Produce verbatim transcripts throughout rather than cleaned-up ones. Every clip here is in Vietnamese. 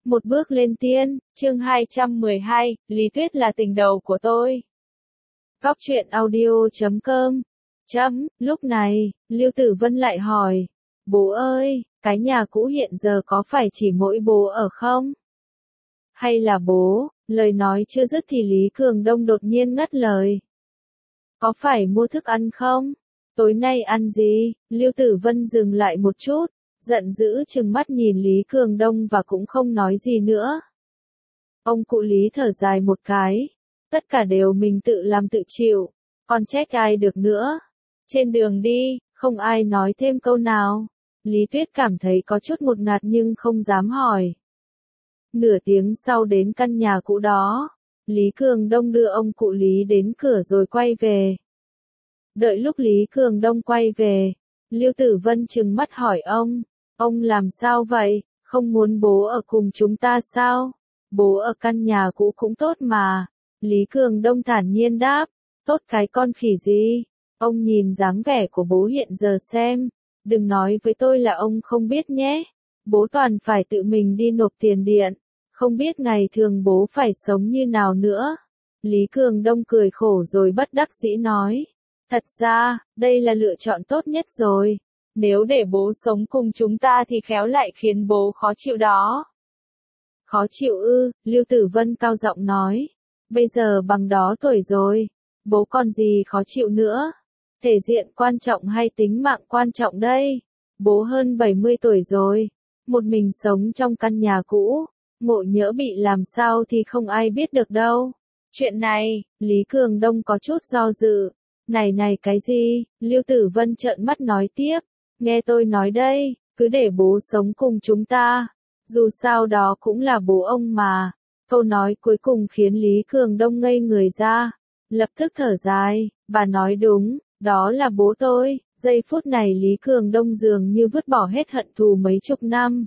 Một bước lên tiên, chương hai trăm mười hai, Lý Tuyết là tình đầu của tôi. Góc truyện audio chấm com. Chấm, lúc này, Lưu Tử Vân lại hỏi. Bố ơi, cái nhà cũ hiện giờ có phải chỉ mỗi bố ở không? Hay là bố, lời nói chưa dứt thì Lý Cường Đông đột nhiên ngắt lời. Có phải mua thức ăn không? Tối nay ăn gì? Lưu Tử Vân dừng lại một chút, giận dữ trừng mắt nhìn Lý Cường Đông và cũng không nói gì nữa. Ông cụ Lý thở dài một cái. Tất cả đều mình tự làm tự chịu, còn trách ai được nữa. Trên đường đi, không ai nói thêm câu nào. Lý Tuyết cảm thấy có chút ngột ngạt nhưng không dám hỏi. Nửa tiếng sau đến căn nhà cũ đó, Lý Cường Đông đưa ông cụ Lý đến cửa rồi quay về. Đợi lúc Lý Cường Đông quay về, Lưu Tử Vân trừng mắt hỏi ông, ông làm sao vậy, không muốn bố ở cùng chúng ta sao? Bố ở căn nhà cũ cũng tốt mà. Lý Cường Đông thản nhiên đáp, tốt cái con khỉ gì? Ông nhìn dáng vẻ của bố hiện giờ xem, đừng nói với tôi là ông không biết nhé. Bố toàn phải tự mình đi nộp tiền điện, không biết ngày thường bố phải sống như nào nữa. Lý Cường Đông cười khổ rồi bất đắc dĩ nói, thật ra, đây là lựa chọn tốt nhất rồi. Nếu để bố sống cùng chúng ta thì khéo lại khiến bố khó chịu đó. Khó chịu ư? Lưu Tử Vân cao giọng nói. Bây giờ bằng đó tuổi rồi, bố còn gì khó chịu nữa. Thể diện quan trọng hay tính mạng quan trọng đây? Bố hơn bảy mươi tuổi rồi, một mình sống trong căn nhà cũ, ngộ nhỡ bị làm sao thì không ai biết được đâu. Chuyện này, Lý Cường Đông có chút do dự. Này này cái gì? Lưu Tử Vân trợn mắt nói tiếp. Nghe tôi nói đây, cứ để bố sống cùng chúng ta. Dù sao đó cũng là bố ông mà. Câu nói cuối cùng khiến Lý Cường Đông ngây người ra. Lập tức thở dài, bà nói đúng, đó là bố tôi. Giây phút này Lý Cường Đông dường như vứt bỏ hết hận thù mấy chục năm.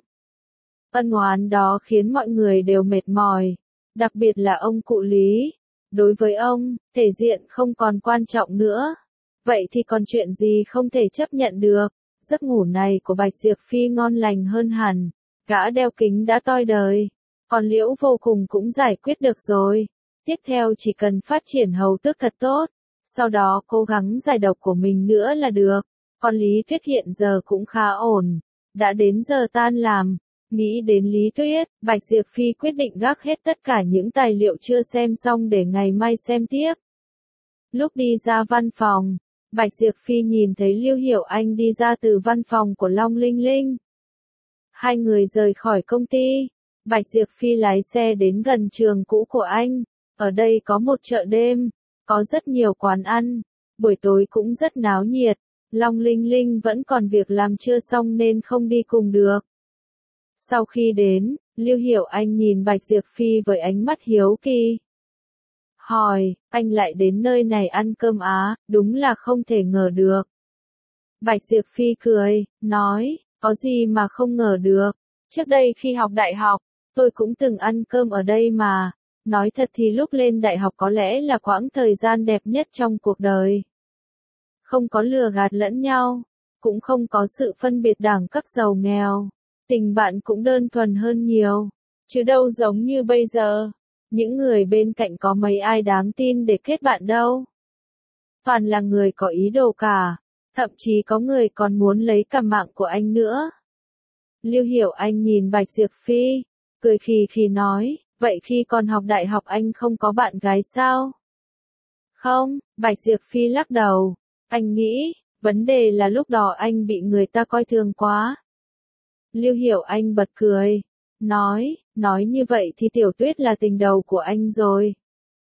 Ân oán đó khiến mọi người đều mệt mỏi. Đặc biệt là ông cụ Lý. Đối với ông, thể diện không còn quan trọng nữa. Vậy thì còn chuyện gì không thể chấp nhận được? Giấc ngủ này của Bạch Diệp Phi ngon lành hơn hẳn. Gã đeo kính đã toi đời. Còn Liễu Vô Cùng cũng giải quyết được rồi. Tiếp theo chỉ cần phát triển hầu tước thật tốt. Sau đó cố gắng giải độc của mình nữa là được. Còn Lý Tuyết hiện giờ cũng khá ổn. Đã đến giờ tan làm. Nghĩ đến Lý Tuyết, Bạch Diệp Phi quyết định gác hết tất cả những tài liệu chưa xem xong để ngày mai xem tiếp. Lúc đi ra văn phòng, Bạch Diệp Phi nhìn thấy Lưu Hiểu Anh đi ra từ văn phòng của Long Linh Linh. Hai người rời khỏi công ty. Bạch Diệp Phi lái xe đến gần trường cũ của anh. Ở đây có một chợ đêm, có rất nhiều quán ăn, buổi tối cũng rất náo nhiệt. Long Linh Linh vẫn còn việc làm chưa xong nên không đi cùng được. Sau khi đến, Lưu Hiểu Anh nhìn Bạch Diệp Phi với ánh mắt hiếu kỳ. Hỏi, anh lại đến nơi này ăn cơm á, đúng là không thể ngờ được. Bạch Diệp Phi cười, nói, có gì mà không ngờ được. Trước đây khi học đại học, tôi cũng từng ăn cơm ở đây mà. Nói thật thì lúc lên đại học có lẽ là quãng thời gian đẹp nhất trong cuộc đời. Không có lừa gạt lẫn nhau, cũng không có sự phân biệt đẳng cấp giàu nghèo. Tình bạn cũng đơn thuần hơn nhiều, chứ đâu giống như bây giờ. Những người bên cạnh có mấy ai đáng tin để kết bạn đâu. Toàn là người có ý đồ cả, thậm chí có người còn muốn lấy cả mạng của anh nữa. Lưu Hiểu Anh nhìn Bạch Diệp Phi, cười khì khì nói, vậy khi còn học đại học anh không có bạn gái sao? Không, Bạch Diệp Phi lắc đầu, anh nghĩ, vấn đề là lúc đó anh bị người ta coi thường quá. Lưu Hiểu Anh bật cười, nói, nói như vậy thì Tiểu Tuyết là tình đầu của anh rồi.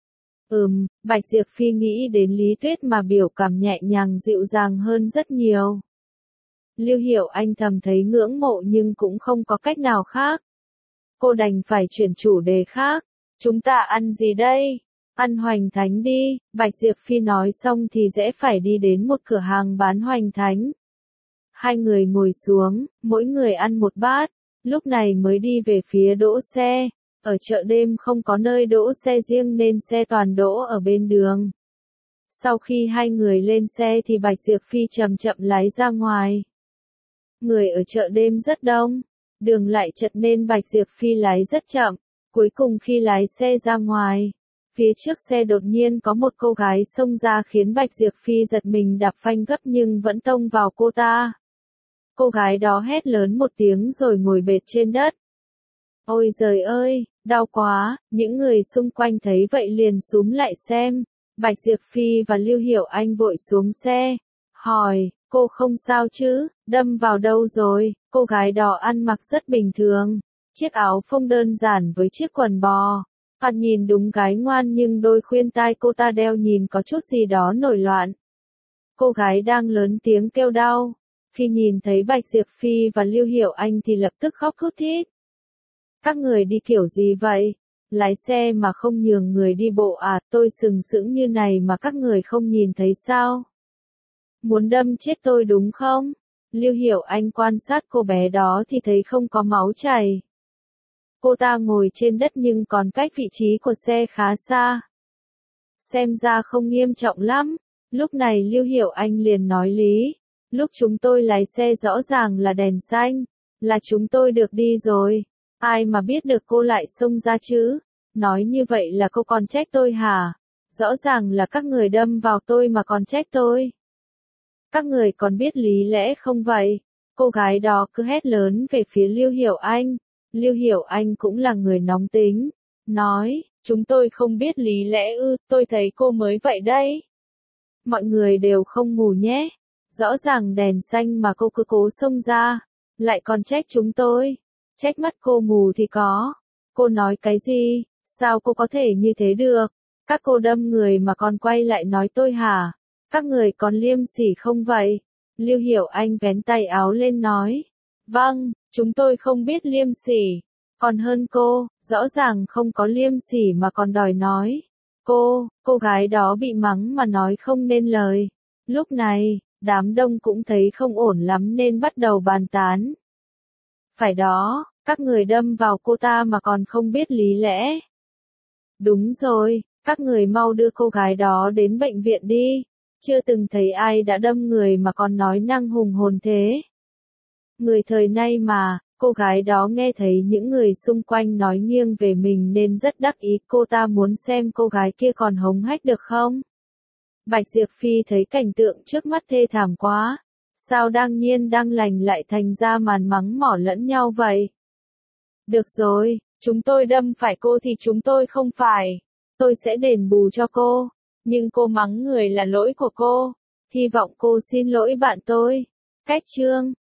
Ừm, Bạch Diệp Phi nghĩ đến Lý Tuyết mà biểu cảm nhẹ nhàng dịu dàng hơn rất nhiều. Lưu Hiểu Anh thầm thấy ngưỡng mộ nhưng cũng không có cách nào khác. Cô đành phải chuyển chủ đề khác. Chúng ta ăn gì đây? Ăn hoành thánh đi. Bạch Diệp Phi nói xong thì rẽ phải đi đến một cửa hàng bán hoành thánh. Hai người ngồi xuống, mỗi người ăn một bát, lúc này mới đi về phía đỗ xe. Ở chợ đêm không có nơi đỗ xe riêng nên xe toàn đỗ ở bên đường. Sau khi hai người lên xe thì Bạch Diệp Phi chậm chậm lái ra ngoài. Người ở chợ đêm rất đông, Đường lại chật nên Bạch Diệp Phi lái rất chậm. Cuối cùng khi lái xe ra ngoài, phía trước xe đột nhiên có một cô gái xông ra khiến Bạch Diệp Phi giật mình đạp phanh gấp nhưng vẫn tông vào cô ta. Cô gái đó hét lớn một tiếng rồi ngồi bệt trên đất. Ôi giời ơi, đau quá, những người xung quanh thấy vậy liền xúm lại xem. Bạch Diệp Phi và Lưu Hiểu Anh vội xuống xe, hỏi, cô không sao chứ, đâm vào đâu rồi? Cô gái đó ăn mặc rất bình thường, chiếc áo phông đơn giản với chiếc quần bò. Thoạt nhìn đúng gái ngoan nhưng đôi khuyên tai cô ta đeo nhìn có chút gì đó nổi loạn. Cô gái đang lớn tiếng kêu đau. Khi nhìn thấy Bạch Diệp Phi và Lưu Hiểu Anh thì lập tức khóc thút thít. Các người đi kiểu gì vậy? Lái xe mà không nhường người đi bộ à? Tôi sừng sững như này mà các người không nhìn thấy sao? Muốn đâm chết tôi đúng không? Lưu Hiểu Anh quan sát cô bé đó thì thấy không có máu chảy. Cô ta ngồi trên đất nhưng còn cách vị trí của xe khá xa. Xem ra không nghiêm trọng lắm. Lúc này Lưu Hiểu Anh liền nói lý. Lúc chúng tôi lái xe rõ ràng là đèn xanh, là chúng tôi được đi rồi. Ai mà biết được cô lại xông ra chứ? Nói như vậy là cô còn trách tôi hả? Rõ ràng là các người đâm vào tôi mà còn trách tôi. Các người còn biết lý lẽ không vậy? Cô gái đó cứ hét lớn về phía Lưu Hiểu Anh. Lưu Hiểu Anh cũng là người nóng tính. Nói, chúng tôi không biết lý lẽ ư, tôi thấy cô mới vậy đấy. Mọi người đều không mù nhé. Rõ ràng đèn xanh mà cô cứ cố xông ra. Lại còn trách chúng tôi. Trách mắt cô mù thì có. Cô nói cái gì? Sao cô có thể như thế được? Các cô đâm người mà còn quay lại nói tôi hả? Các người còn liêm sỉ không vậy? Lưu Hiểu Anh vén tay áo lên nói. Vâng, chúng tôi không biết liêm sỉ. Còn hơn cô, rõ ràng không có liêm sỉ mà còn đòi nói. Cô, cô gái đó bị mắng mà nói không nên lời. Lúc này, đám đông cũng thấy không ổn lắm nên bắt đầu bàn tán. Phải đó, các người đâm vào cô ta mà còn không biết lý lẽ. Đúng rồi, các người mau đưa cô gái đó đến bệnh viện đi. Chưa từng thấy ai đã đâm người mà còn nói năng hùng hồn thế. Người thời nay mà, cô gái đó nghe thấy những người xung quanh nói nghiêng về mình nên rất đắc ý. Cô ta muốn xem cô gái kia còn hống hách được không? Bạch Diệp Phi thấy cảnh tượng trước mắt thê thảm quá. Sao đang nhiên đang lành lại thành ra màn mắng mỏ lẫn nhau vậy? Được rồi, chúng tôi đâm phải cô thì chúng tôi không phải. Tôi sẽ đền bù cho cô. Nhưng cô mắng người là lỗi của cô. Hy vọng cô xin lỗi bạn tôi. Cách chương